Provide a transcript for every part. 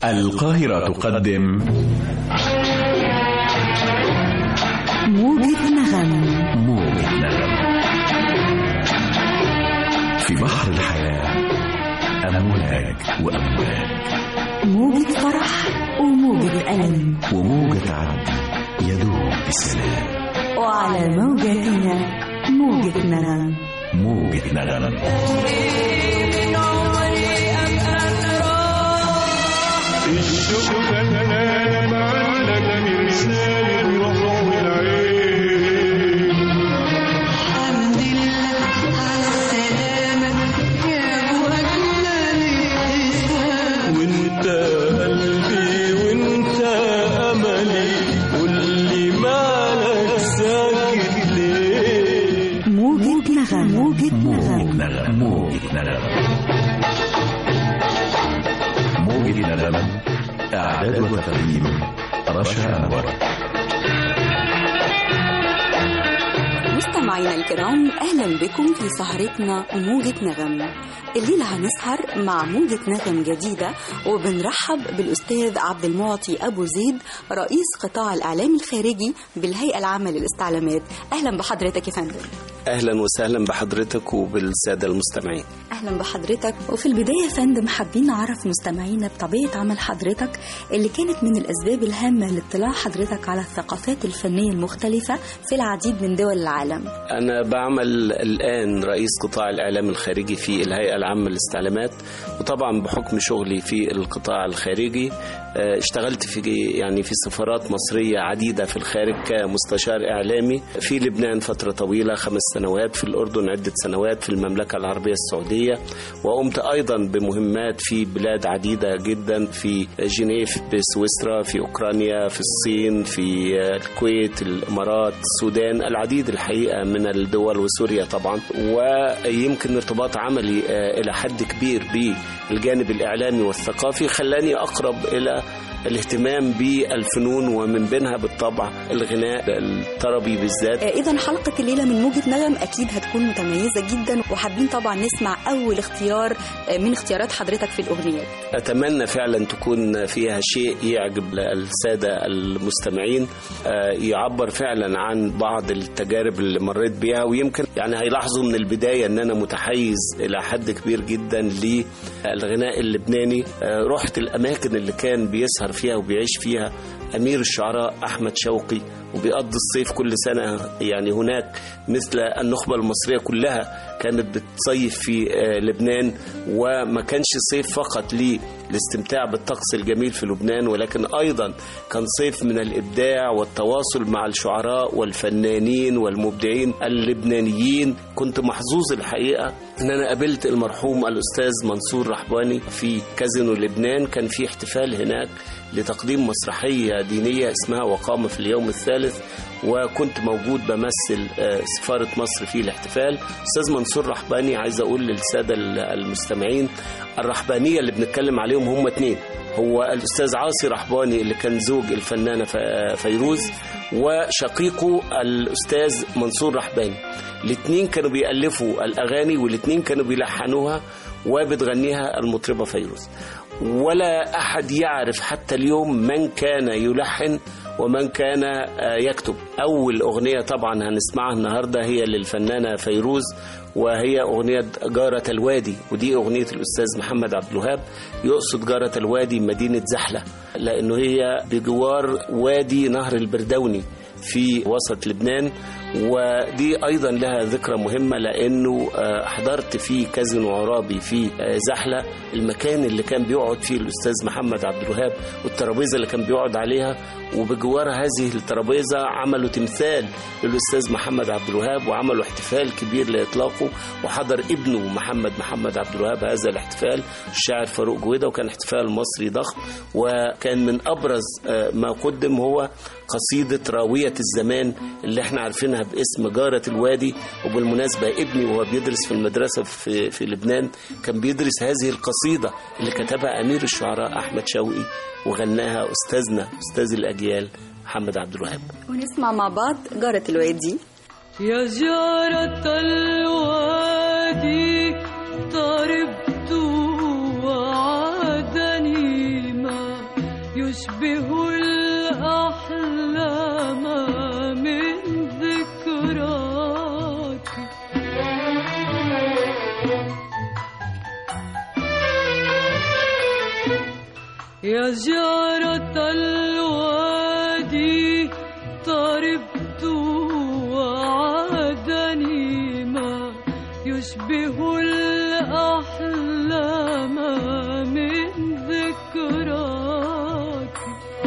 القاهرة تقدم موجة نغم. موجة نغم في بحر الحياة، أمواج وأمواج، موجة فرح وموجة ألم، وموجة عدل يدوب بسلام، وعلى موجتنا موجة نغم. موجة نغم. الشوق فنان معلق من لسان الروح والعين. الحمد لله على السلامة يا أبو أجمل الإسلام. وانت قلبي وانت أملي، قولي مالك ساكت ليه؟ موجة نغم. موجة نغم. موجة نغم. موجة نغم. إعداد وتقديم رشا أنور. مستمعينا الكرام، أهلا بكم في سهرتنا موجة نغم. الليلة هنسهر مع موجة نغم جديدة، وبنرحب بالأستاذ عبد المعطي أبو زيد، رئيس قطاع الإعلام الخارجي بالهيئة العامة للاستعلامات. أهلا بحضرتك يا فندم. أهلا وسهلا بحضرتك وبالسادة المستمعين. أهلا بحضرتك. وفي البداية يا فندم حابين نعرف مستمعينا بطبيعة عمل حضرتك اللي كانت من الأسباب الهامة لاطلاع حضرتك على الثقافات الفنية المختلفة في العديد من دول العالم. أنا بعمل الآن رئيس قطاع الإعلام الخارجي في الهيئة العامة للاستعلامات، وطبعا بحكم شغلي في القطاع الخارجي اشتغلت في سفارات مصرية عديدة في الخارج كمستشار إعلامي، في لبنان فترة طويلة 5 سنوات، في الأردن عدة سنوات، في المملكة العربية السعودية، وقمت أيضا بمهمات في بلاد عديدة جدا، في جنيف بسويسرا، في أوكرانيا، في الصين، في الكويت، الإمارات، السودان، العديد الحقيقة من الدول، وسوريا طبعا. ويمكن ارتباط عملي إلى حد كبير بالجانب الإعلامي والثقافي خلاني أقرب إلى الاهتمام بالفنون، ومن بينها بالطبع الغناء الطربي بالذات. إذن حلقة الليلة من موجة نغم أكيد هتكون متميزة جدا، وحابين طبعا نسمع أول اختيار من اختيارات حضرتك في الأغنيات. أتمنى فعلا تكون فيها شيء يعجب السادة المستمعين، يعبر فعلا عن بعض التجارب اللي مريت بيها، ويمكن هيلاحظوا من البداية أن أنا متحيز إلى حد كبير جدا للغناء اللبناني. رحت الأماكن اللي كان بيسهر فيها وبيعيش فيها أمير الشعراء أحمد شوقي، وبيقضي الصيف كل سنة هناك، مثل النخبة المصرية كلها كانت بتصيف في لبنان. وما كانش صيف فقط للاستمتاع بالطقس الجميل في لبنان، ولكن أيضا كان صيف من الإبداع والتواصل مع الشعراء والفنانين والمبدعين اللبنانيين. كنت محظوظ الحقيقة أن أنا قابلت المرحوم الأستاذ منصور رحباني في كازينو لبنان. كان في احتفال هناك لتقديم مسرحية دينية اسمها وقام في اليوم الثالث، وكنت موجود بمثل سفارة مصر في الاحتفال. أستاذ منصور رحباني، عايز أقول للسادة المستمعين، الرحبانية اللي بنتكلم عليهم هم 2، هو الأستاذ عاصي رحباني اللي كان زوج الفنانة فيروز، وشقيقه الأستاذ منصور رحباني. الاثنين كانوا بيألفوا الأغاني، والاثنين كانوا بيلحنوها وبتغنيها المطربة فيروز. ولا أحد يعرف حتى اليوم من كان يلحن ومن كان يكتب. أول أغنية طبعا هنسمعها النهاردة هي للفنانة فيروز، وهي أغنية جارة الوادي، ودي أغنية الأستاذ محمد عبد الوهاب. يقصد جارة الوادي مدينة زحلة، لأنه هي بجوار وادي نهر البردوني في وسط لبنان. ودي أيضا لها ذكرى مهمة، لأنه حضرت في كازينو عرابي في زحلة، المكان اللي كان بيقعد فيه الأستاذ محمد عبد الوهاب، والترابيزة اللي كان بيقعد عليها، وبجوار هذه الترابيزة عملوا تمثال للأستاذ محمد عبد الوهاب، وعملوا احتفال كبير لإطلاقه، وحضر ابنه محمد عبد الوهاب هذا الاحتفال، الشاعر فاروق جويدة، وكان احتفال مصري ضخم. وكان من أبرز ما قدم هو قصيدة راوية الزمان اللي احنا عارفينها باسم جارة الوادي. وبالمناسبة ابني وهو بيدرس في المدرسة في لبنان كان بيدرس هذه القصيدة اللي كتبها أمير الشعراء أحمد شوقي، وغناها أستاذنا أستاذ الأجيال محمد عبد الوهاب. ونسمع مع بعض جارة الوادي. يا جارة الوادي طربت وعدني ما يشبه الأحلام من ذكراك. يا جارة الوادي طربت وعادني ما يشبه الأحلام من ذكراك.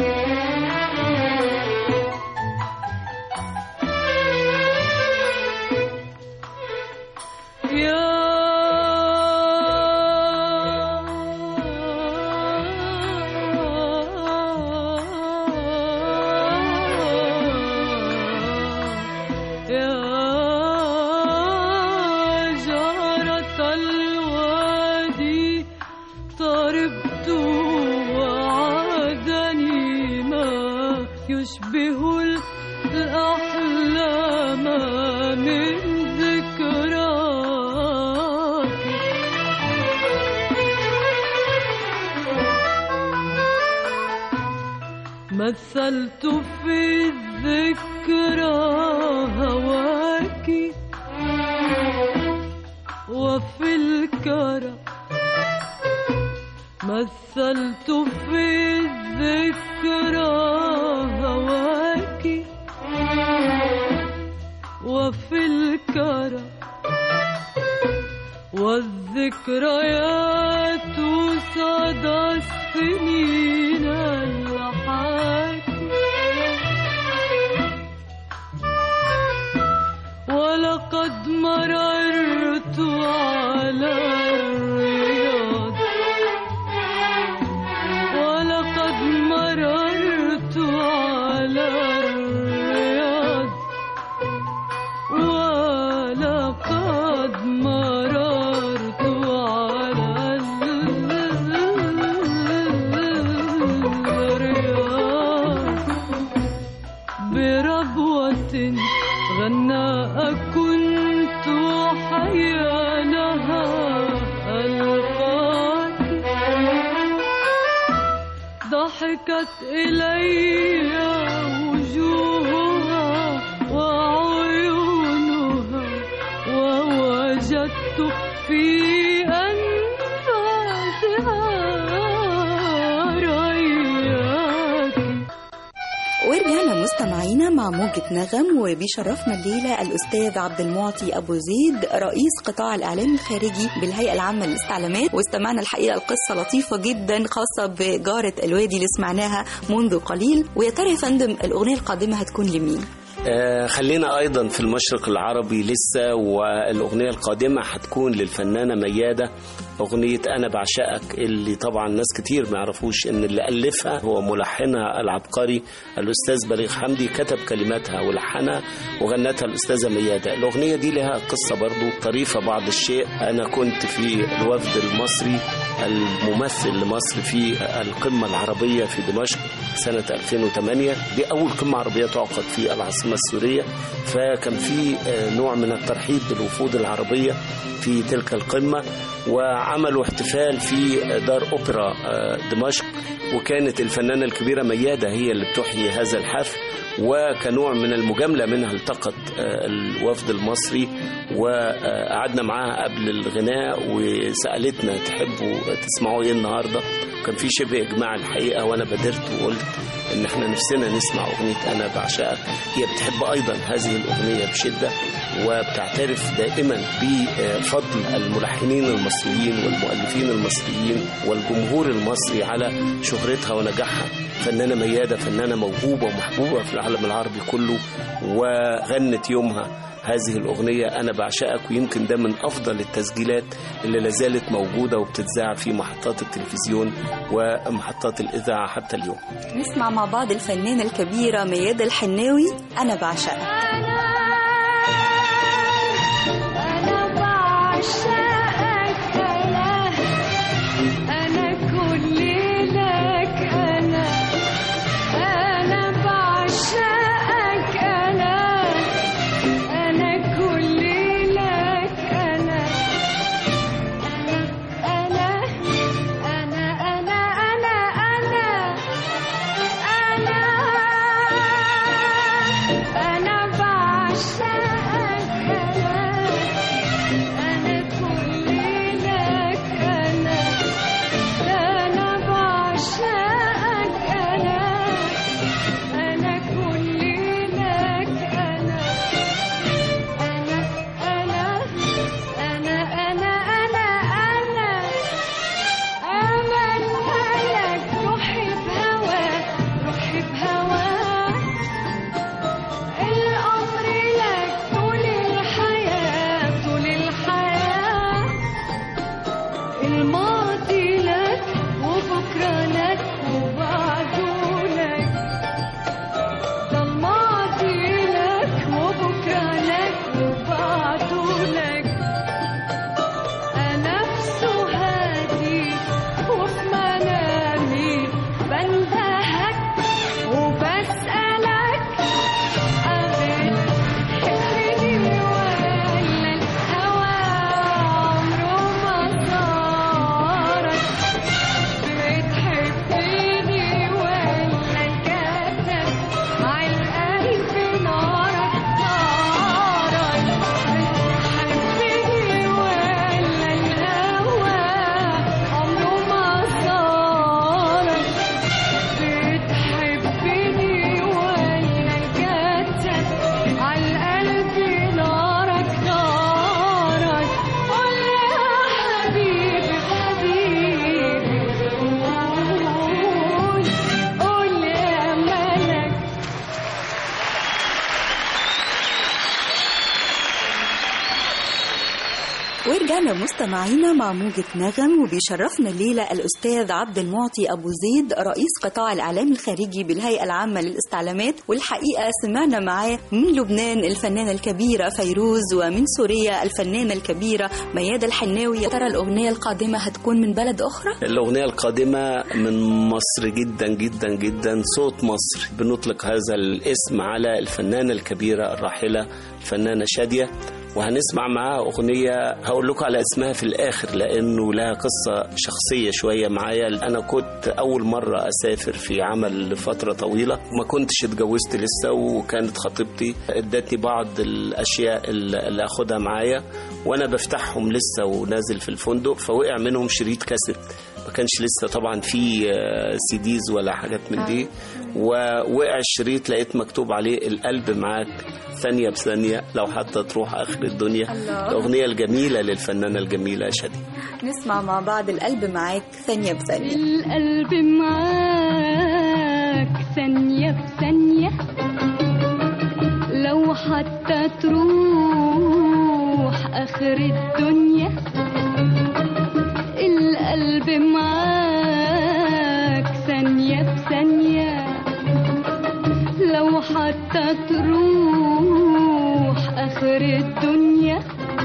يشبه الأحلام من ذكراك. مثلت في الذكرى هواك وفي الكرى، مثلت في الذكرى هواك وفي الكرى، والذكريات صدى السنين الحاكي. ولقد مررت على الرياض، ولقد مررت على الرياض، ولقد مررت على الرياض بربوة غناء كنت حيا لها ألقاك. ضحكت إلي وجوهها وعيونها، ووجدت في أنفاسها رياك. ورجعنا مستمعينا مع موجة نغم، وبيشرفنا الليلة الأستاذ عبد المعطي أبو زيد رئيس قطاع الإعلام الخارجي بالهيئة العامة للاستعلامات. واستمعنا الحقيقة القصة لطيفة جدا خاصة بجارة الوادي اللي سمعناها منذ قليل. ويا ترى يا فندم الأغنية القادمة هتكون لمين؟ خلينا أيضا في المشرق العربي لسه، والأغنية القادمة هتكون للفنانة ميادة، أغنية أنا بعشقك، اللي طبعا ناس كتير ما يعرفوش إن اللي ألفها هو ملحنها العبقري الأستاذ بليغ حمدي، كتب كلماتها ولحنها وغنتها الأستاذة ميادة. الأغنية دي لها قصة برضو طريفة بعض الشيء. أنا كنت في الوفد المصري الممثل لمصر في القمة العربية في دمشق سنة 2008. دي أول قمة عربية تعقد في العاصمة السورية، فكان في نوع من الترحيب بالوفود العربية في تلك القمة، وعملوا احتفال في دار أوبرا دمشق، وكانت الفنانة الكبيرة ميادة هي اللي بتحيي هذا الحفل. وكنوع من المجاملة منها التقط الوفد المصري وقعدنا معاها قبل الغناء وسألتنا تحبوا تسمعوا ايه النهاردة. كان في شبه إجماع الحقيقة، وأنا بادرت وقلت إن احنا نفسنا نسمع أغنية أنا بعشقك. هي بتحب أيضا هذه الأغنية بشدة، وبتعترف دائما بفضل الملحنين المصريين والمؤلفين المصريين والجمهور المصري على شهرتها ونجاحها. فنانة ميادة فنانة موهوبة ومحبوبة في العالم العربي كله، وغنت يومها هذه الأغنية أنا بعشقك، ويمكن ده من أفضل التسجيلات اللي لازالت موجودة وبتتذاع في محطات التلفزيون ومحطات الإذاعة حتى اليوم. نسمع مع بعض الفنانة الكبيرة ميادة الحناوي أنا بعشقك. أنا بعشقك، أنا كل لك، أنا بعشقك، أنا كل لك، أنا ورجعنا مستمعينا مع موجة نغم، وبيشرفنا الليلة الأستاذ عبد المعطي أبو زيد رئيس قطاع الإعلام الخارجي بالهيئة العامة للاستعلامات. والحقيقة سمعنا معاه من لبنان الفنانة الكبيرة فيروز، ومن سوريا الفنانة الكبيرة ميادة الحناوي. يا ترى الأغنية القادمة هتكون من بلد أخرى؟ الأغنية القادمة من مصر جدا جدا جدا، صوت مصر. بنطلق هذا الاسم على الفنانة الكبيرة الراحلة الفنانة شادية، وهنسمع معاها أغنية هقول لكم على اسمها في الآخر لأنه لها قصة شخصية شوية معايا. أنا كنت أول مرة أسافر في عمل لفترة طويلة، ما كنتش اتجوزت لسه، وكانت خطيبتي ادتني بعض الأشياء اللي أخدها معايا، وأنا بفتحهم لسه ونازل في الفندق، فوقع منهم شريط كاسيت. ما كانش لسه طبعا في سيديز ولا حاجات من دي، ووقع الشريط لقيت مكتوب عليه القلب معاك ثانية بثانية لو حتى تروح آخر الدنيا. الأغنية الجميلة للفنانة الجميلة شادية. نسمع مع بعض القلب معاك ثانية بثانية. القلب معاك ثانية بثانية لو حتى تروح آخر الدنيا. القلب معاك ثانية بثانية لو حتى تروح آخر الدنيا.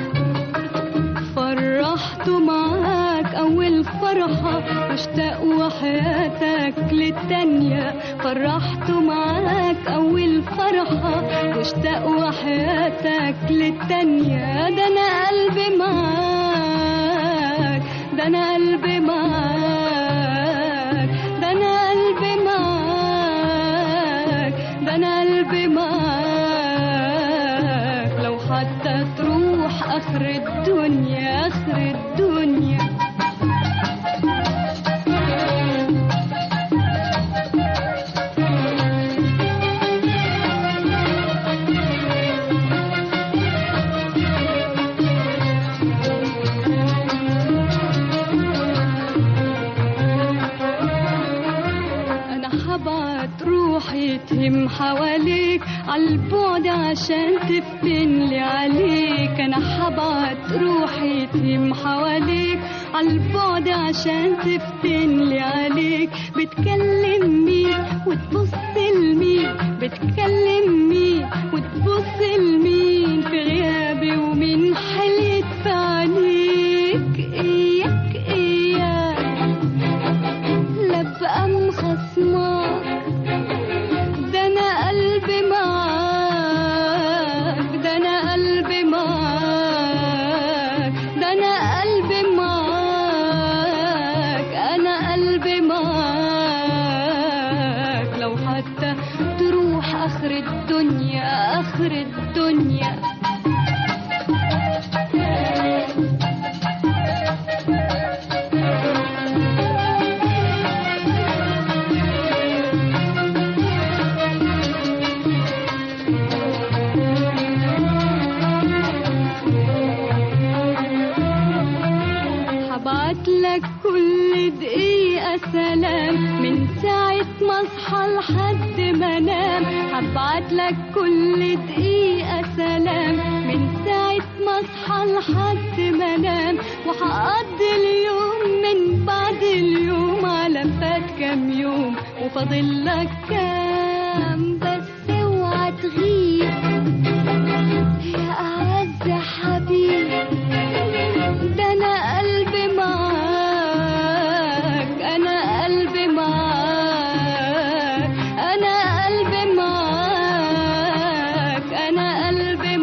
فرحته معاك أول فرحة واشتاق وحياتك للتانية. فرحته معاك أول فرحة واشتاق وحياتك للتانية. ده أنا قلبي معاك، ده أنا قلبي معاك، ده أنا قلبي معاك، ده أنا قلبي معاك لو حتى تروح آخر الدنيا، آخر الدنيا. تهم حواليك عالبعد عشان تفتن لي عليك. انا حبعت روحي تهم حواليك عالبعد عشان تفتن لي عليك. بتكلم مين وتبص لمين، بتكلم مين وتبص لمين في غيابي ومين حليت في عينيك. اياك اياك لا بقى مخصماك، ده أنا قلبي معاك، ده أنا قلبي معاك، ده أنا قلبي معاك، أنا قلبي معاك لو حتى تروح آخر الدنيا، آخر الدنيا. لك كل دقيقة سلام من ساعة ما اصحى لحد ما انام. هبعت لك كل دقيقة سلام من ساعة ما اصحى لحد ما انام. وهقضي اليوم من بعد اليوم على فات كام يوم وفاضل لك كام. بس اوعى تغيب يا أعز حبيب، ده أنا قلبي معاك، أنا قلبي معاك، أنا قلبي معاك، أنا قلبي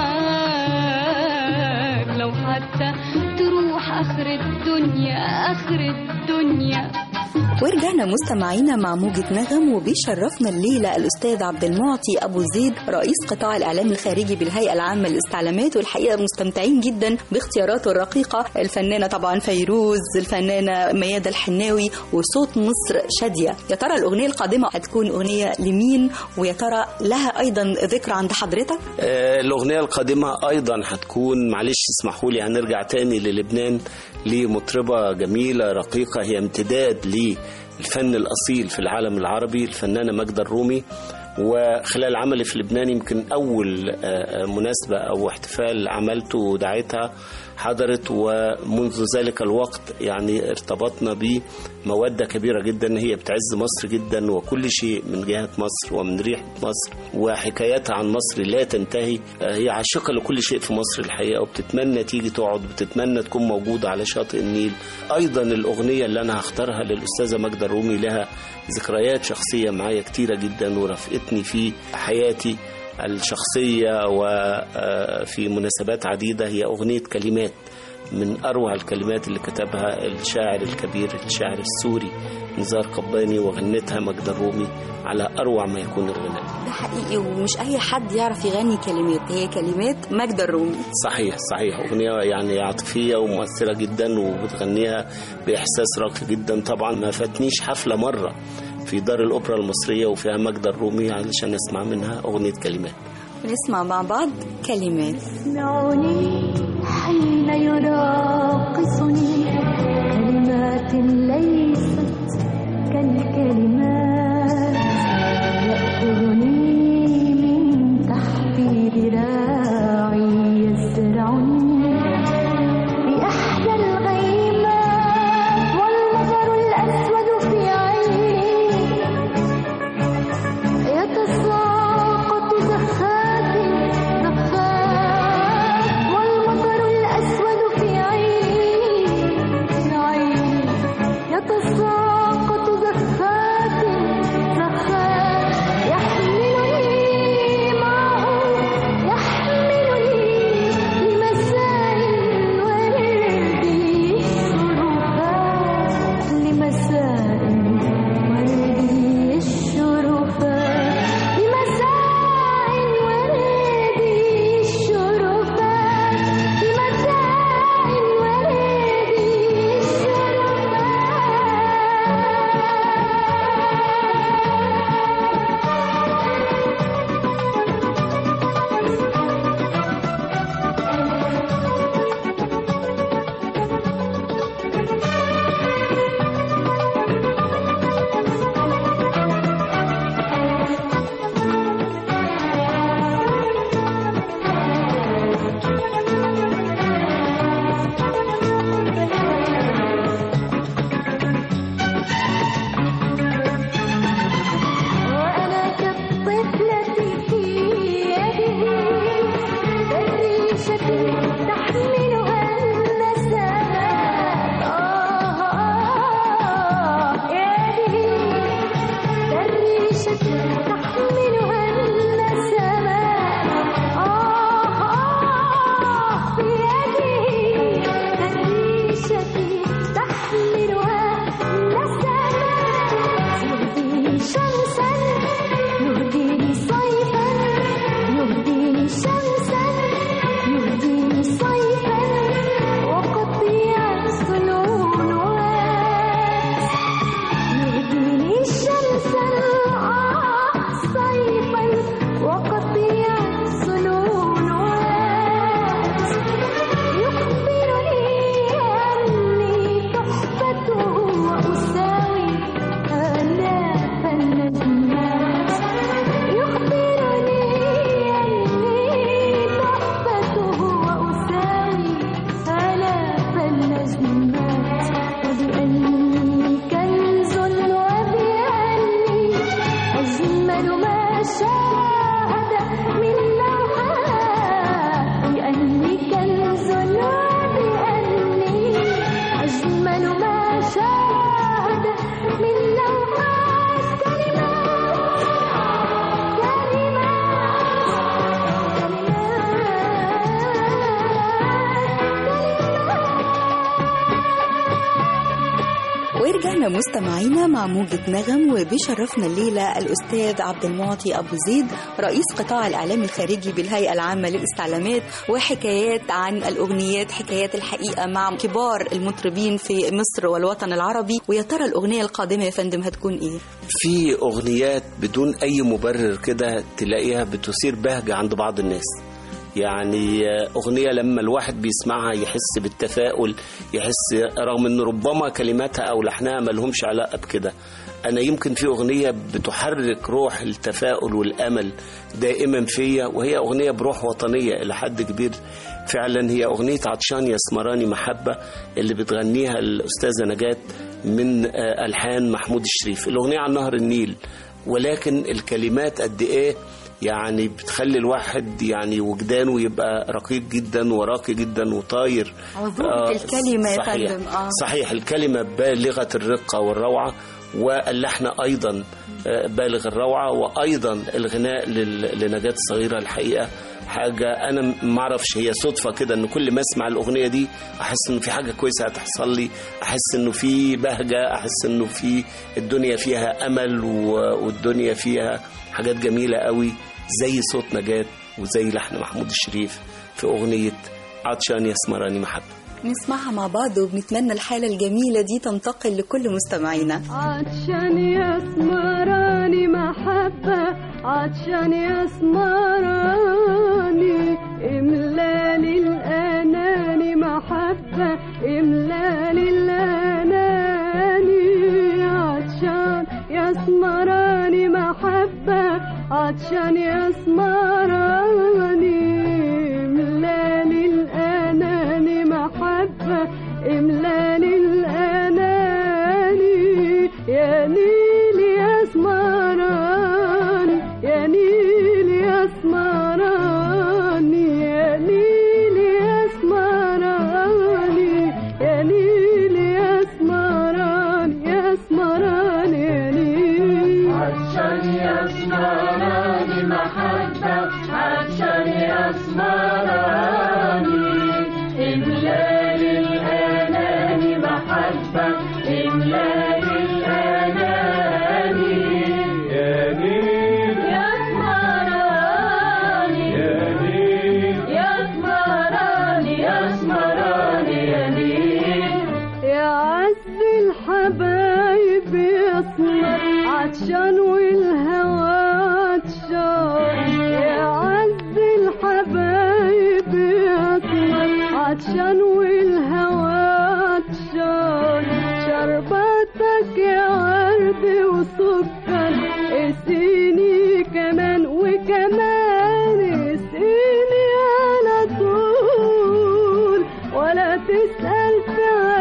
معاك لو حتى تروح آخر الدنيا، آخر الدنيا. ورجعنا مستمعينا مع موجة نغم، وبيشرفنا الليلة الأستاذ عبد المعطي أبو زيد رئيس قطاع الإعلام الخارجي بالهيئة العامة للاستعلامات. والحقيقة مستمتعين جدا باختياراته الرقيقة، الفنانة طبعا فيروز، الفنانة ميادة الحناوي، وصوت مصر شادية. يا ترى الأغنية القادمة هتكون أغنية لمين؟ ويا ترى لها أيضا ذكر عند حضرتك؟ الأغنية القادمة أيضا هتكون، معلش اسمحوا لي هنرجع تاني للبنان، لمطربة جميلة رقيقة هي امتداد للفن الأصيل في العالم العربي، الفنانة ماجدة الرومي. وخلال عملي في لبنان يمكن أول مناسبة أو احتفال عملته ودعيتها حضرت، ومنذ ذلك الوقت يعني ارتبطنا بمودة كبيرة جدا. هي بتعز مصر جدا وكل شيء من جهة مصر ومن ريحة مصر، وحكاياتها عن مصر لا تنتهي. هي عاشقة لكل شيء في مصر الحقيقة، وبتتمنى تيجي تقعد، بتتمنى تكون موجودة على شاطئ النيل. أيضا الأغنية اللي أنا هختارها للأستاذة ماجدة الرومي لها ذكريات شخصية معايا كتيرة جدا، ورافقتني في حياتي الشخصية وفي مناسبات عديدة. هي أغنية كلمات، من أروع الكلمات اللي كتبها الشاعر الكبير الشاعر السوري نزار قباني، وغنتها ماجدة الرومي على أروع ما يكون الغناء. ده حقيقي، ومش أي حد يعرف يغني كلمات، هي كلمات ماجدة الرومي. صحيح صحيح، أغنية يعني عاطفية ومؤثرة جدا، وبتغنيها بإحساس راقي جدا. طبعا ما فاتنيش حفلة مرة في دار الأوبرا المصرية وفيها ماجدة الرومي علشان نسمع منها أغنية كلمات. نسمع مع بعض كلمات. اسمعوني حين يراقصني كلمات ليست كالكلمات، يأخذني من تحت ذراعي يزرعني بإحدى الغيمات، والمطر الأسود في عيني يتساقط زخات زخات، والمطر الأسود في عيني يتساقط زخات زخات، يحملني معه يحملني لمساء وردي الشرفات، لمساء وردي الشرفات، لمساء وردي الشرفات، لمساء وردي وأنا كالطفلة في يده فريشة تحملها النسمات، يده فريشة تحملها النسمات، في يده فريشة تحملها النسمات، يهديني شمسا يهديني صيفا، يهديني شمسا يهديني صيفا، وقطيع السنونات، يهديني شمسا صيفا وقطيع السنونات، يخبرني أني تحفته وأساوي آلاف النجمات، يخبرني أني تحفته وأساوي آلاف النجمات، وبأني كنز وبأني أجمل ما شاهد من لوحات، بأني كنز وبأني أجمل ما شاهد من لوحات، كلمات ورجعنا مستمعينا مع موجة نغم، وبيشرفنا الليلة الأستاذ عبد المعطي أبو زيد رئيس قطاع الإعلام الخارجي بالهيئة العامة للاستعلامات، وحكايات عن الأغنيات، حكايات الحقيقة مع كبار المطربين في مصر والوطن العربي. ويا ترى الأغنية القادمة يا فندم هتكون إيه؟ في أغنيات بدون أي مبرر كده تلاقيها بتثير بهجة عند بعض الناس. يعني أغنية لما الواحد بيسمعها يحس بالتفاؤل، يحس رغم أن ربما كلماتها أو لحنها ملهمش علاقة بكده، أنا يمكن في أغنية بتحرك روح التفاؤل والأمل دائما فيا، وهي أغنية بروح وطنية إلى حد كبير فعلا. هي أغنية عطشان يا اسمراني محبة اللي بتغنيها الأستاذة نجاة من ألحان محمود الشريف. الأغنية عن نهر النيل، ولكن الكلمات قد إيه يعني بتخلي الواحد يعني وجدانه يبقى رقيق جدا وراقي جدا وطاير. الكلمة صحيح. صحيح، الكلمة بالغة الرقة والروعة، واللحن أيضا بالغ الروعة، وأيضا الغناء لنجاة الصغيرة. الحقيقة حاجة أنا ما أعرفش، هي صدفة كده إن كل ما أسمع الأغنية دي أحس إنه في حاجة كويسة هتحصل لي، أحس إنه في بهجة، أحس إنه في الدنيا فيها أمل، والدنيا فيها حاجات جميلة قوي زي صوت نجاة وزي لحن محمود الشريف في أغنية عطشان يا اسمراني محبة. نسمعها مع بعض، وبنتمنى الحالة الجميلة دي تنتقل لكل مستمعينا. عطشان يا اسمراني محبة، عطشان يا اسمراني املالي الأناني محبة، املالي الأناني عطشان يا اسمراني محبة، عطشان يا اسمراني املالي الأناني محبة، املالي الأناني يا نيل يا اسمراني، يا نيل يا اسمراني، يا نيل يا اسمراني، يا نيل يا اسمراني، يا اسمراني يا نيل. عطشان يا اسمراني محبة، عطشان يا اسمراني املالي الأناني محبة، املالي الأناني يا نيل يا اسمراني، يا نيل يا اسمراني، يا اسمراني يا نيل. يا عز الحبايب يسمر عطشان والهوى عطشان، يا عز الحبايب يسمر عطشان والهوى عطشان، شربتك يا ورد وسكر اسقيني كمان وكمان، اسقيني على طول ولا تسأل في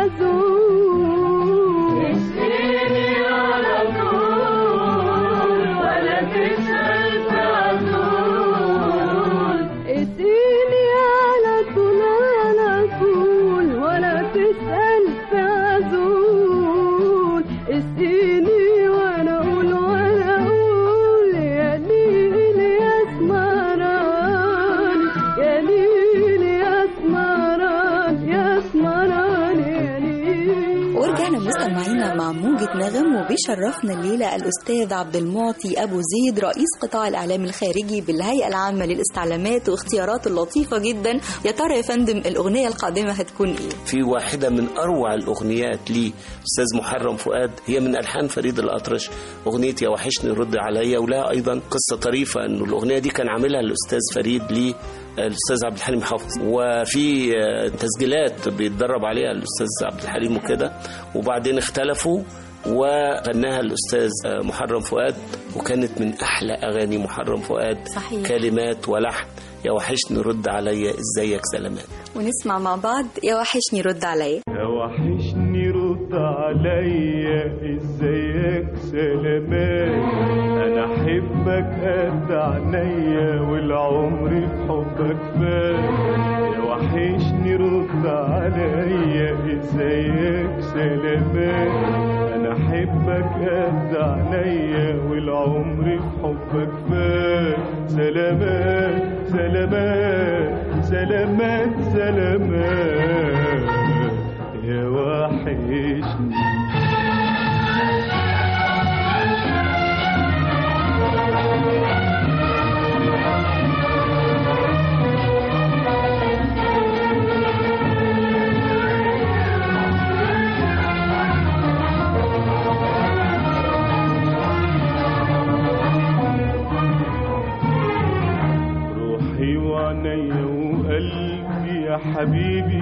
عزول، اسقيني على طول ولا تسأل في عزول، اسقيني على طول على طول ولا تسأل في عزول، اسقيني وانا اقول وانا اقول يا نيل يا اسمراني، يا نيل يا اسمراني، يا اسمراني يا نيل. ورجعنا مستمعينا مع موجة نغم، وبيشرفنا الليلة الأستاذ عبد المعطي أبو زيد رئيس قطاع الإعلام الخارجي بالهيئة العامة للاستعلامات، واختياراته اللطيفة جدا. يا ترى يا فندم الأغنية القادمة هتكون إيه؟ في واحدة من أروع الأغنيات لي أستاذ محرم فؤاد، هي من ألحان فريد الأطرش، أغنية يا وحشني رد عليا، ولها أيضا قصة طريفة إنه الأغنية دي كان عاملها الأستاذ فريد لي الأستاذ عبد الحليم حافظ، وفي تسجيلات بيتدرب عليها الأستاذ عبد الحليم وكده، وبعدين اختلفوا وغناها الأستاذ محرم فؤاد، وكانت من أحلى أغاني محرم فؤاد. صحيح. كلمات ولحن يا وحشني رد عليا ازيك سلامات. ونسمع مع بعض يا وحشني رد عليا. يا وحشني رد عليا ازيك سلامات، انا احبك قد عينيا والعمر في حبك فات، يا وحشني رد عليا ازيك سلامات، انا احبك قد عينيا والعمر في حبك فات، سلامات سلامات سلامات سلامات يا وحشني. روحي وعينيا وقلبي يا حبيبي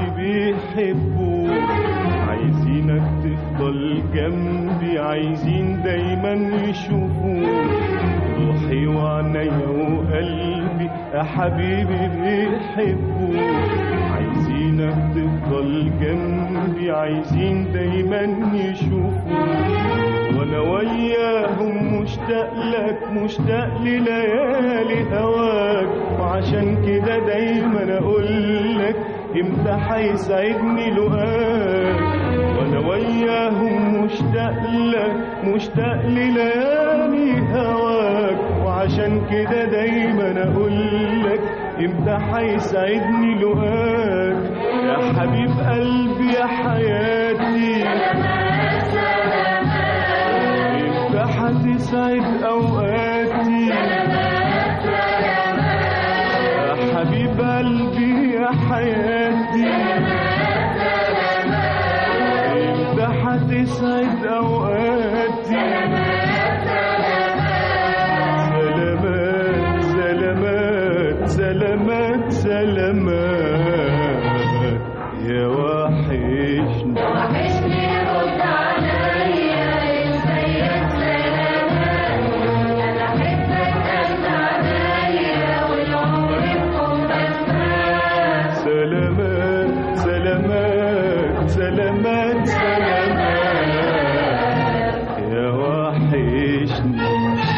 بيحبوك، عايزينك تفضل جنبي، عايزين دايما دايما يشوفوك، روحي وعينيا وقلبي يا حبيبي بيحبوك، عايزينك تفضل جنبي، عايزين دايما يشوفوك، وانا وياهم مشتاق لك، مشتاق لليالي هواك، وعشان كده دايما اقول لك امتى هيسعدني لقاك، وانا وياهم مشتاق لك، مشتاق لليالي هواك، وعشان كده دايما اقول لك امتى هيسعدني لقاك، يا حبيب قلبي يا حياتي، امتى هتسعد اوقاتي، يا حبيب قلبي يا حياتي، امتى هتسعد اوقاتي، سلامات سلامات سلامات يا وحشني، وحشني رد عليا ازيك سلامات، انا احبك قد عليا والعمر بحبك مات، سلامات سلامات سلامات سلامات يا وحشني.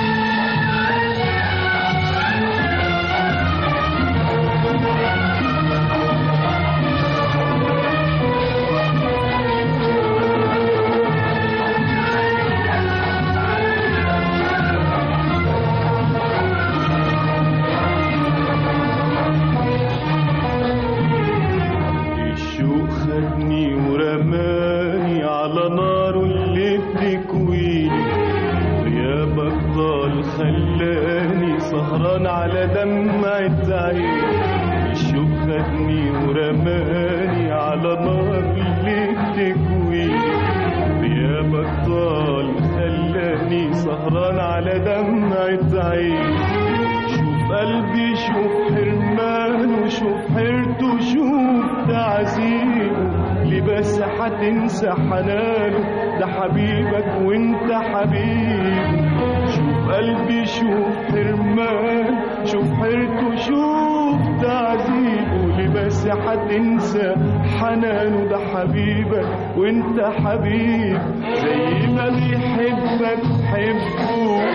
الشوق خدني ورماني على نار اللي بتكويني، غيابك طال خلاني سهران على دمعة عيني، الشوق خدني ورماني على نار اللي بتكويني، غيابك طال خلاني سهران على دمعة عيني، قلبي شوف حرمانه، شوف حيرته، شوف تعذيبه، ليه بس هتنسى حنانه، ده حبيبك وانت حبيبه، شوف قلبي شوف حرمانه، شوف حيرته، شوف تعذيبه، ليه بس هتنسى حنانه، ده حبيبك وانت حبيب، زي ما بيحبك حبه،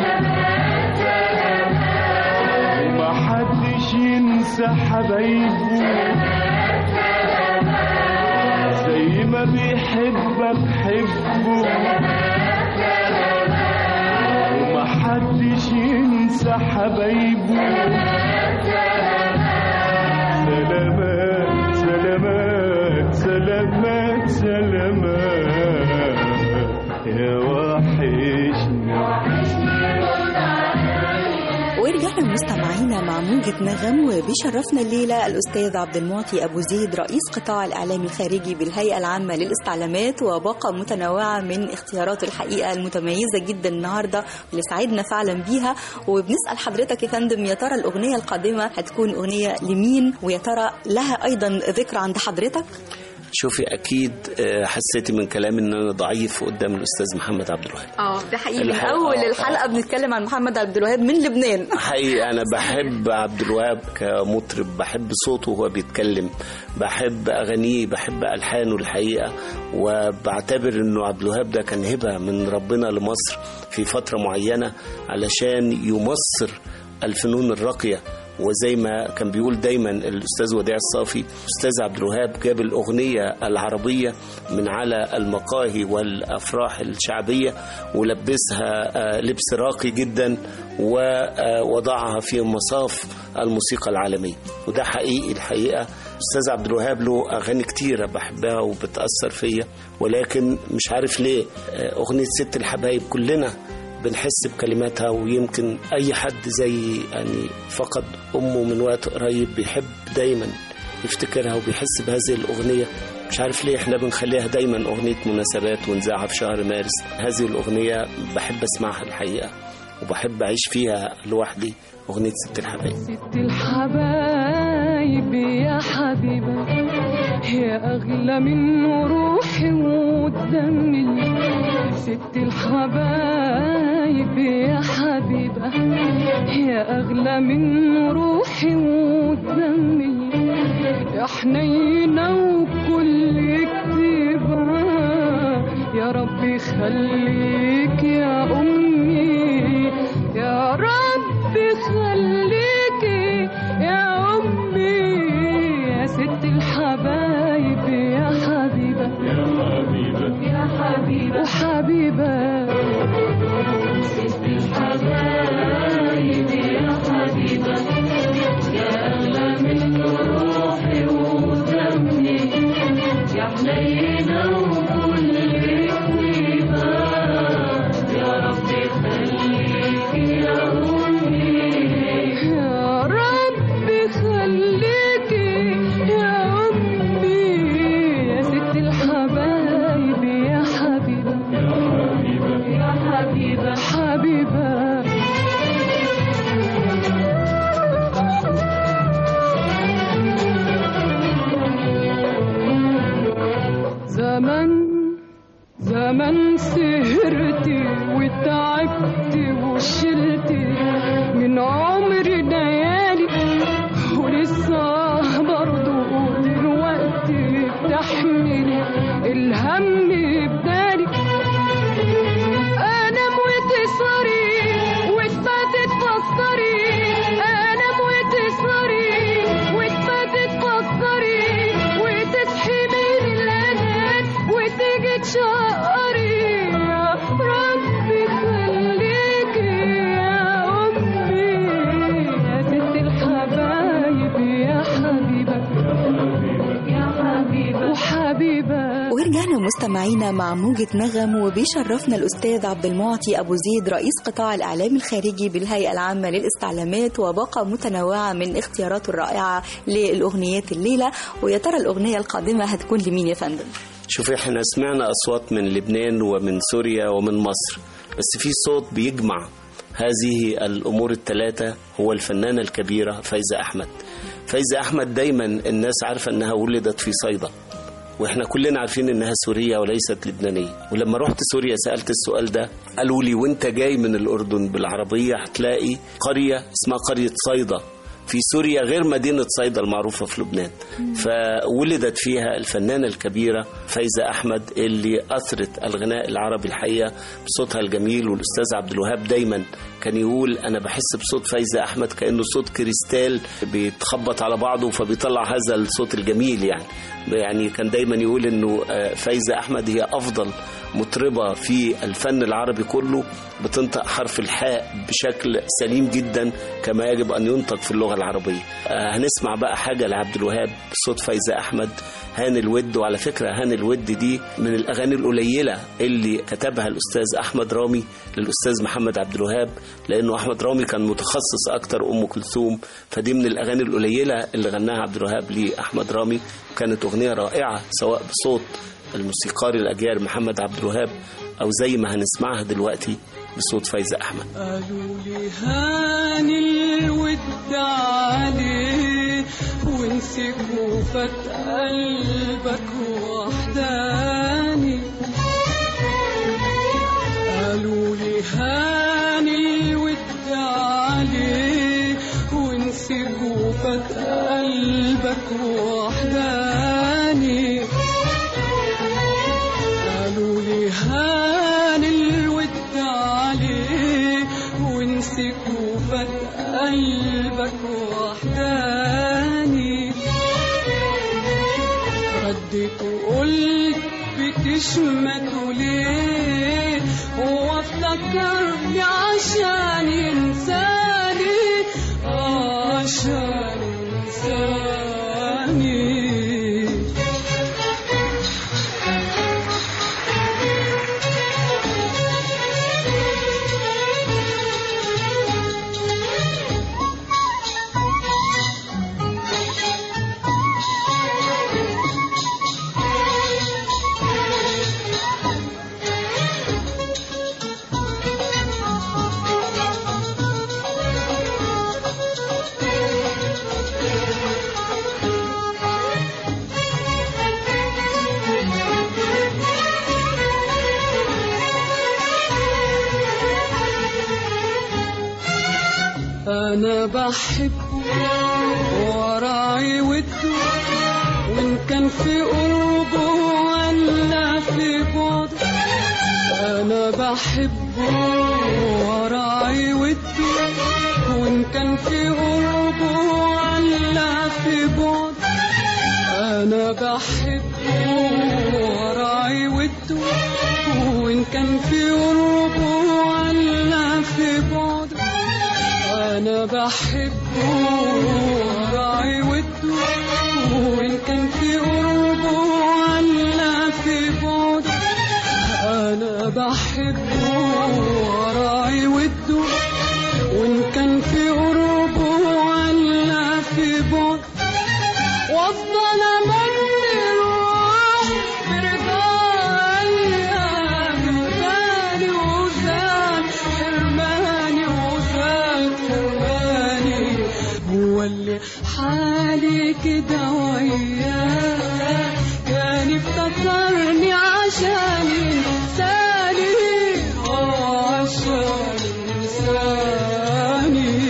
ما حدش ينسى حبايبه، زي ما بيحبك حبه، وما حدش ينسى حبايبه، سلامات سلامات سلامات سلامات يا وحشني. ورجعنا مستمعينا مع موجة نغم، وبيشرفنا الليلة الأستاذ عبد المعطي أبو زيد رئيس قطاع الإعلام الخارجي بالهيئة العامة للاستعلامات، وباقة متنوعة من اختيارات الحقيقة المتميزة جدا النهاردة اللي سعدنا فعلا بيها. وبنسأل حضرتك يا فندم، يا ترى الأغنية القادمة هتكون أغنية لمين، ويا ترى لها أيضا ذكرى عند حضرتك؟ شوفي اكيد حسيتي من كلامي ان انا ضعيف قدام الاستاذ محمد عبد الوهاب. ده حقيقي، من اول الحلقه بنتكلم عن محمد عبد الوهاب من لبنان. حقيقي انا بحب عبد الوهاب كمطرب، بحب صوته وهو بيتكلم، بحب اغانيه، بحب الحانه الحقيقه، وبعتبر انه عبد الوهاب ده كان هبه من ربنا لمصر في فتره معينه علشان يمصر الفنون الراقيه. وزي ما كان بيقول دايما الأستاذ وديع الصافي، أستاذ عبد الوهاب جاب الأغنية العربية من على المقاهي والأفراح الشعبية ولبسها لبس راقي جدا ووضعها في مصاف الموسيقى العالمية. وده حقيقي الحقيقة. أستاذ عبد الوهاب له أغاني كتيرة بحبها وبتأثر فيا، ولكن مش عارف ليه أغنية ست الحبايب كلنا بنحس بكلماتها، ويمكن أي حد زي يعني فقد أمه من وقت قريب بيحب دايما يفتكرها وبيحس بهذه الأغنية. مش عارف ليه احنا بنخليها دايما أغنية مناسبات ونذاعها في شهر مارس. هذه الأغنية بحب أسمعها الحقيقة وبحب أعيش فيها لوحدي، أغنية ست الحبايب. ست الحبايب يا حبيبة يا أغلى من روحي ودمي ست الحبايب يا حبيبة يا أغلى من روحي ودمي يا حنينة وكل كتيبة يا ربي خليك يا أمي يا ربي خليك يا أمي يا ست الحبايب يا حبيبة يا حبيبة يا حبيبة وحبيبة ست الحبايب يا حبيبة يا أغلى من روحي ودمي يا حنينة وكل طيبة يا ربي خليك يا أمي يا ربي خليك يا أمي يا ست الحبايب يا حبيبة يا حبيبة يا حبيبة حبيبة زمن سهرتي وتعبتي وشلتي من عمري ليالي ولسه برضو دلوقتي بتحملي الهم بدالي انام وتسهري وتباتي تفكري انام وتسهري وتباتي تفكري وتصحي من الانام وتيجي تشقري يا ربي خليك يا أمي يا ست الحبايب يا حبيبة يا حبيبة وحبيبة. ورجعنا مستمعينا مع موجة نغم، وبيشرفنا الأستاذ عبد المعطي أبو زيد رئيس قطاع الإعلام الخارجي بالهيئة العامة للاستعلامات، وباقة متنوعة من اختياراته الرائعة للأغنيات الليلة. ويا ترى الأغنية القادمة هتكون لمين يا فندم؟ شوفي، احنا سمعنا أصوات من لبنان ومن سوريا ومن مصر، بس في صوت بيجمع هذه الأمور الثلاثة، هو الفنانة الكبيرة فايزة أحمد. فايزة أحمد دايما الناس عارفة أنها ولدت في صيدا، واحنا كلنا عارفين انها سورية وليست لبنانية. ولما رحت سوريا سألت السؤال ده، قالوا لي وانت جاي من الأردن بالعربية هتلاقي قرية اسمها قرية صيدا في سوريا غير مدينة صيدا المعروفة في لبنان. فولدت فيها الفنانة الكبيرة فايزة أحمد اللي أثرت الغناء العربي الحقيقة بصوتها الجميل. والأستاذ عبد الوهاب دايما كان يقول أنا بحس بصوت فايزة أحمد كأنه صوت كريستال بيتخبط على بعضه فبيطلع هذا الصوت الجميل. يعني كان دايما يقول أنه فايزة أحمد هي أفضل مطربة في الفن العربي كله، بتنطق حرف الحاء بشكل سليم جدا كما يجب أن ينطق في اللغة العربية. هنسمع بقى حاجة لعبد الوهاب بصوت فايزة أحمد، هان الود. وعلى فكرة هان الود دي من الأغاني القليلة اللي كتبها الأستاذ أحمد رامي للأستاذ محمد عبد الوهاب، لأنه أحمد رامي كان متخصص أكتر أم كلثوم، فدي من الأغاني القليلة اللي غناها عبد الوهاب لأحمد رامي، كانت أغنية رائعة سواء بصوت الموسيقاري الأجيال محمد عبد الوهاب أو زي ما هنسمعها دلوقتي بصوت فايزة أحمد. قالوا لي هان الود عليه وانسك وفات قلبك وحداني، قالوا لي هان الود عليه وانسك وفات قلبك وحداني، قالوا لي هان الود عليه وانسك وفات قلبك وحداني، رديت وقلت بتشمته ليه هو افتكرني عشان ينساني، عشان ينساني. أنا بحبه وراعي وده، وإن كان في قربه ولا في بعده. أنا بحبه وراعي وده، وإن كان في قربه ولا في بعده. أنا بحبه وراعي وده، وإن كان في قربه ولا في بعده. أنا بحبه وراعي وده، وإن كان في قربه ولا في بعده. أنا بحبه وراعي وده، وإن كان في قربه ولا في بعده. وأفضل أمني روح برضاه حرماني وزاد حرماني وزاد حرماني. هو اللي حالي كده وياه، كان افتكرني عشان إنساني، عشان إنساني.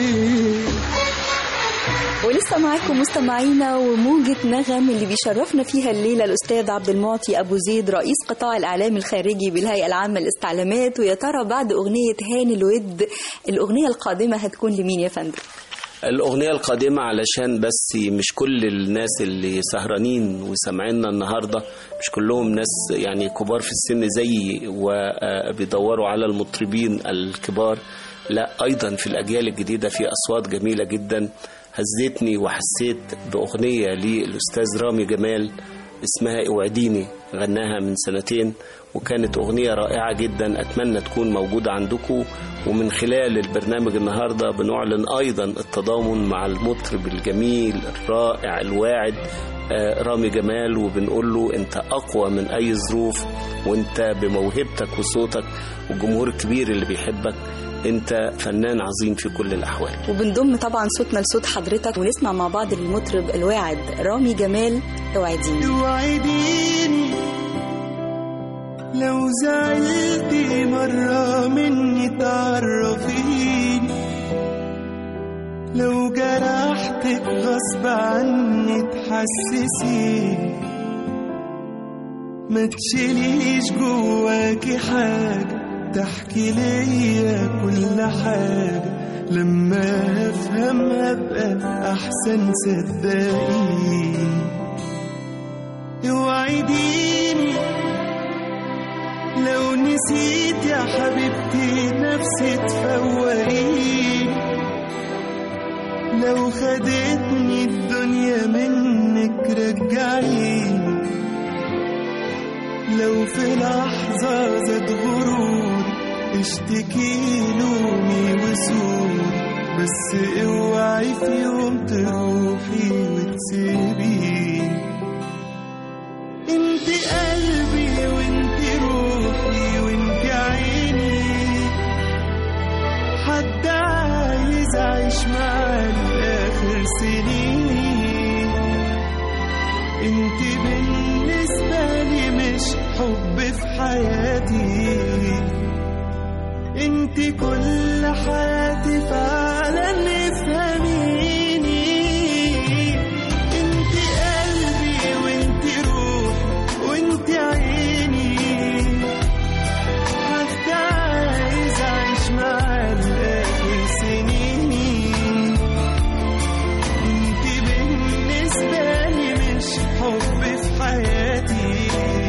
ولسه معاكم مستمعينا وموجة نغم اللي بيشرفنا فيها الليلة الأستاذ عبد المعطي أبو زيد رئيس قطاع الإعلام الخارجي بالهيئة العامة للاستعلامات. ويا ترى بعد أغنية هاني الود الأغنية القادمة هتكون لمين يا فندم؟ الأغنية القادمة علشان بس مش كل الناس اللي سهرانين وسمعنا النهاردة مش كلهم ناس يعني كبار في السن زيي وبيدوروا على المطربين الكبار، لا أيضا في الأجيال الجديدة في أصوات جميلة جدا هزتني وحسيت بأغنية للأستاذ رامي جمال اسمها اوعديني، غناها من 2 سنين وكانت أغنية رائعة جدا. أتمنى تكون موجودة عندكم. ومن خلال البرنامج النهاردة بنعلن أيضا التضامن مع المطرب الجميل الرائع الواعد رامي جمال، وبنقول له أنت أقوى من أي ظروف، وأنت بموهبتك وصوتك والجمهور الكبير اللي بيحبك أنت فنان عظيم في كل الأحوال. وبنضم طبعا صوتنا لصوت حضرتك ونسمع مع بعض للمطرب الواعد رامي جمال اوعديني. اوعديني لو زعلتي مرة مني تعرفيني، لو جرحتك غصب عني تحسسيني، ما تشيليش جواكي حاجة تحكي ليا كل حاجة، لما افهم ابقى احسن صدقيني. اوعديني لو نسيت يا حبيبتي نفسي تفوقيني، لو خدتني الدنيا منك رجعيني، لو في لحظة زاد غرور اشتكي لومي وسوري، بس اوعي في يوم تروحي وتسيبيني. انت قلبي وانت روحي وانت عيني، حد عايز اعيش معاه لاخر سنيني. انت بالنسبة لي مش حب في حياتي، انت كل حياتي فعلا افهميني. انت قلبي وانت روحي وانت عيني، حتى عايز اعيش معاه لاخر سنيني. انت بالنسبة لي مش حب في حياتي،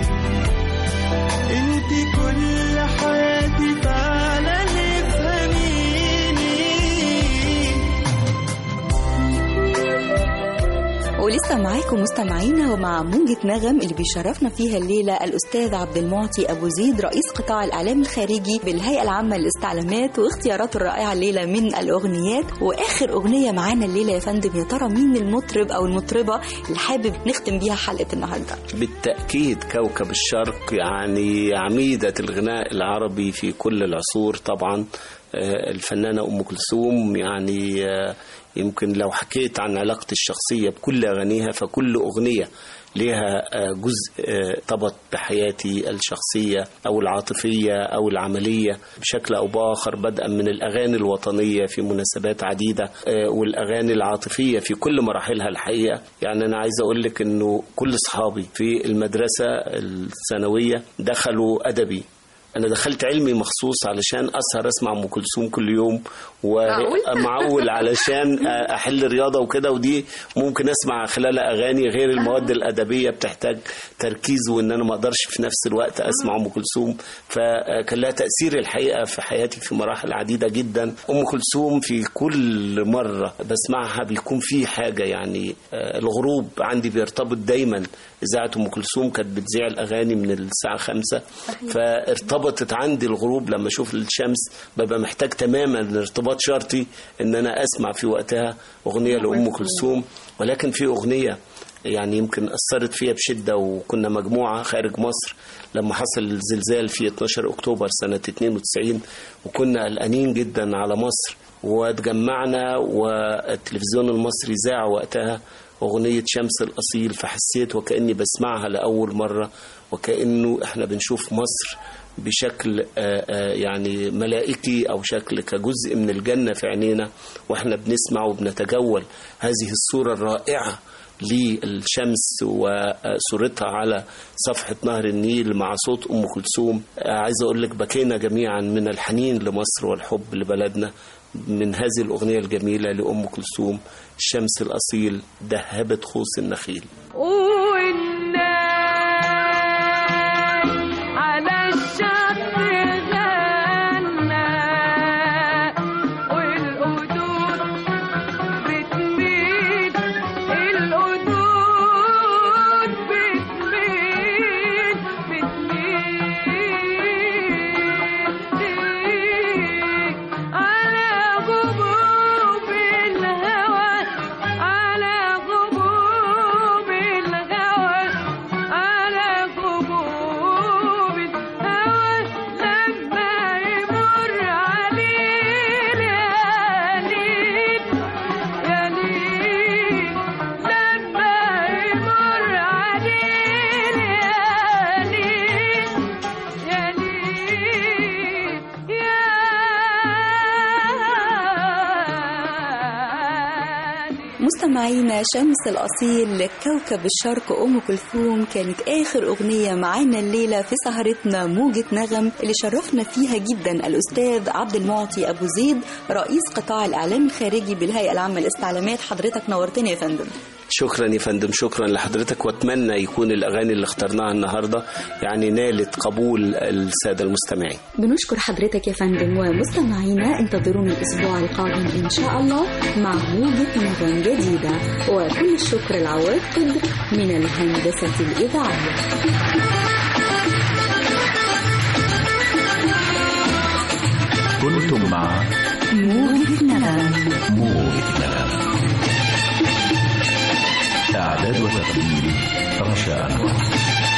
انت كل حياتي فعلا افهميني. ولسه معاكم مستمعينا ومع موجة نغم اللي بيشرفنا فيها الليلة الأستاذ عبد المعطي أبو زيد رئيس قطاع الإعلام الخارجي بالهيئة العامة للاستعلامات، واختياراته الرائعة الليلة من الأغنيات. وآخر أغنية معانا الليلة يا فندم، يا ترى مين المطرب أو المطربة اللي حابب نختم بيها حلقة النهاردة؟ بالتأكيد كوكب الشرق، يعني عميدة الغناء العربي في كل العصور طبعا، الفنانة أم كلثوم. يعني يمكن لو حكيت عن علاقتي الشخصية بكل أغانيها، فكل أغنية لها جزء ارتبط بحياتي الشخصية أو العاطفية أو العملية بشكل أو بآخر، بدءا من الأغاني الوطنية في مناسبات عديدة والأغاني العاطفية في كل مراحلها الحقيقة. يعني أنا عايز أقول لك أنه كل أصحابي في المدرسة الثانوية دخلوا أدبي، أنا دخلت علمي مخصوص علشان أسهر أسمع أم كلثوم كل يوم، ومعقول علشان أحل رياضة وكده، ودي ممكن أسمع خلال أغاني غير المواد الأدبية بتحتاج تركيز، وإن أنا ما أقدرش في نفس الوقت أسمع أم كلثوم. فكان لها تأثير الحقيقة في حياتي في مراحل عديدة جدا. أم كلثوم في كل مرة بسمعها بيكون في حاجة، يعني الغروب عندي بيرتبط دايما. إذاعة أم كلثوم كانت بتذيع الأغاني من الساعة 5، فارتبطت عندي الغروب. لما أشوف الشمس ببقى محتاج تماما ارتباط شرطي إن أنا أسمع في وقتها أغنية لأم كلثوم. ولكن في أغنية يعني يمكن أثرت فيها بشدة، وكنا مجموعة خارج مصر لما حصل الزلزال في 12 أكتوبر سنة 92، وكنا قلقانين جدا على مصر، واتجمعنا والتلفزيون المصري ذاع وقتها أغنية شمس الأصيل، فحسيت وكأني بسمعها لأول مرة، وكأنه احنا بنشوف مصر بشكل يعني ملائكي أو شكل كجزء من الجنة في عينينا، واحنا بنسمع وبنتجول هذه الصورة الرائعة للشمس وصورتها على صفحة نهر النيل مع صوت أم كلثوم. عايز أقول لك بكينا جميعا من الحنين لمصر والحب لبلدنا من هذه الأغنية الجميلة لأم كلثوم، الشمس الأصيل دهبت خوص النخيل. على الشط غنى والقدود بتميل، القدود بتميل على غبوب الهوى، على غبوب الهوى، على غبوب الهوى، لما يمر عليه ليالي يا ليل، لما يمر عليه ليالي يا ليل يا مستمعينا، شمس الأصيل كوكب الشرق أم كلثوم كانت آخر أغنية معانا الليلة في سهرتنا موجة نغم، اللي شرفنا فيها جدا الأستاذ عبد المعطي أبو زيد رئيس قطاع الإعلام الخارجي بالهيئة العامة للاستعلامات. حضرتك نورتني يا فندم. شكرا يا فندم، شكرا لحضرتك، واتمنى يكون الأغاني اللي اخترناها النهاردة يعني نالت قبول السادة المستمعين. بنشكر حضرتك يا فندم، ومستمعينا انتظرونا الأسبوع القادم إن شاء الله مع موجة نغم جديدة، وكل الشكر العواد قدر من الهندسة الإذاعية. كنتم مع موجة نغم. موجة نغم، إعداد وتقديم رشا أنور.